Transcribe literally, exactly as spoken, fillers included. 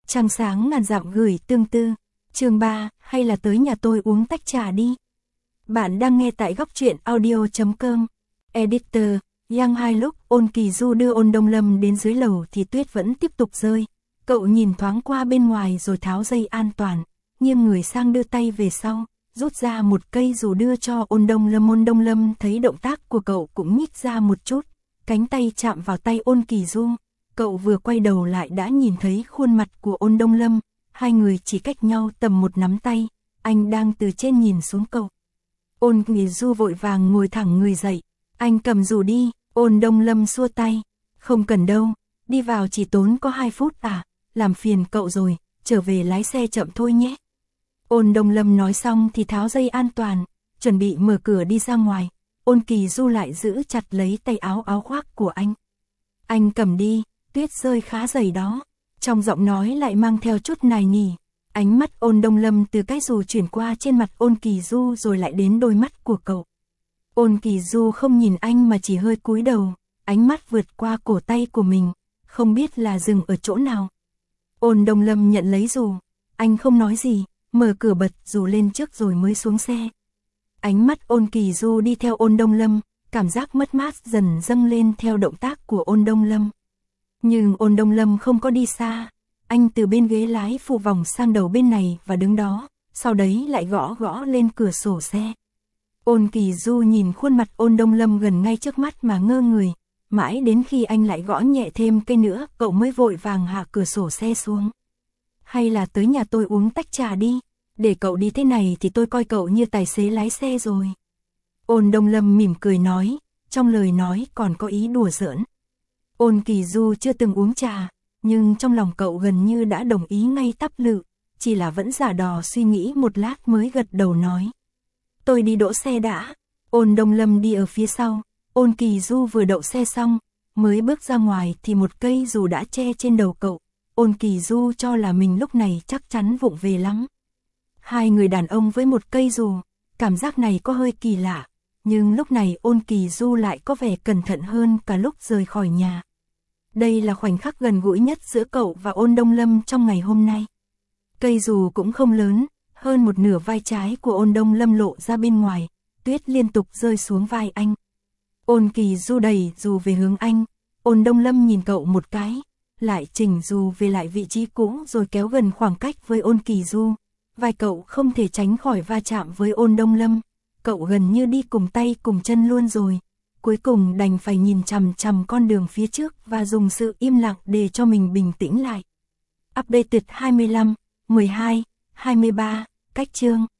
Trăng sáng ngàn dặm gửi tương tư. Chương ba, hay là tới nhà tôi uống tách trà đi. Bạn đang nghe tại góc truyện audio chấm com. Editor, Yang Hai. Lúc Ôn Kỳ Du đưa Ôn Đông Lâm đến dưới lầu thì tuyết vẫn tiếp tục rơi. Cậu nhìn thoáng qua bên ngoài rồi tháo dây an toàn, nghiêng người sang đưa tay về sau, rút ra một cây dù đưa cho Ôn Đông Lâm. Ôn Đông Lâm thấy động tác của cậu cũng nhích ra một chút, cánh tay chạm vào tay Ôn Kỳ Du. Cậu vừa quay đầu lại đã nhìn thấy khuôn mặt của Ôn Đông Lâm, hai người chỉ cách nhau tầm một nắm tay, anh đang từ trên nhìn xuống cậu. Ôn Kỳ Du vội vàng ngồi thẳng người dậy, anh cầm dù đi. Ôn Đông Lâm xua tay, không cần đâu, đi vào chỉ tốn có hai phút à, làm phiền cậu rồi, trở về lái xe chậm thôi nhé. Ôn Đông Lâm nói xong thì tháo dây an toàn, chuẩn bị mở cửa đi ra ngoài. Ôn Kỳ Du lại giữ chặt lấy tay áo áo khoác của anh. Anh cầm đi, tuyết rơi khá dày đó. Trong giọng nói lại mang theo chút nài nỉ. Ánh mắt Ôn Đông Lâm từ cái dù chuyển qua trên mặt Ôn Kỳ Du rồi lại đến đôi mắt của cậu. Ôn Kỳ Du không nhìn anh mà chỉ hơi cúi đầu, ánh mắt vượt qua cổ tay của mình, không biết là dừng ở chỗ nào. Ôn Đông Lâm nhận lấy dù, anh không nói gì, mở cửa bật dù lên trước rồi mới xuống xe. Ánh mắt Ôn Kỳ Du đi theo Ôn Đông Lâm, cảm giác mất mát dần dâng lên theo động tác của Ôn Đông Lâm. Nhưng Ôn Đông Lâm không có đi xa, anh từ bên ghế lái phụ vòng sang đầu bên này và đứng đó, sau đấy lại gõ gõ lên cửa sổ xe. Ôn Kỳ Du nhìn khuôn mặt Ôn Đông Lâm gần ngay trước mắt mà ngơ người, mãi đến khi anh lại gõ nhẹ thêm cây nữa, cậu mới vội vàng hạ cửa sổ xe xuống. Hay là tới nhà tôi uống tách trà đi, để cậu đi thế này thì tôi coi cậu như tài xế lái xe rồi. Ôn Đông Lâm mỉm cười nói, trong lời nói còn có ý đùa giỡn. Ôn Kỳ Du chưa từng uống trà, nhưng trong lòng cậu gần như đã đồng ý ngay tắp lự, chỉ là vẫn giả đò suy nghĩ một lát mới gật đầu nói. Tôi đi đỗ xe đã. Ôn Đông Lâm đi ở phía sau, Ôn Kỳ Du vừa đậu xe xong, mới bước ra ngoài thì một cây dù đã che trên đầu cậu. Ôn Kỳ Du cho là mình lúc này chắc chắn vụng về lắm. Hai người đàn ông với một cây dù, cảm giác này có hơi kỳ lạ, nhưng lúc này Ôn Kỳ Du lại có vẻ cẩn thận hơn cả lúc rời khỏi nhà. Đây là khoảnh khắc gần gũi nhất giữa cậu và Ôn Đông Lâm trong ngày hôm nay. Cây dù cũng không lớn, hơn một nửa vai trái của Ôn Đông Lâm lộ ra bên ngoài, tuyết liên tục rơi xuống vai anh. Ôn Kỳ Du đẩy dù về hướng anh, Ôn Đông Lâm nhìn cậu một cái, lại chỉnh dù về lại vị trí cũ rồi kéo gần khoảng cách với Ôn Kỳ Du. Vai cậu không thể tránh khỏi va chạm với Ôn Đông Lâm, cậu gần như đi cùng tay cùng chân luôn rồi. Cuối cùng đành phải nhìn chằm chằm con đường phía trước và dùng sự im lặng để cho mình bình tĩnh lại. Updated hai mươi lăm, mười hai, hai mươi ba, cách chương.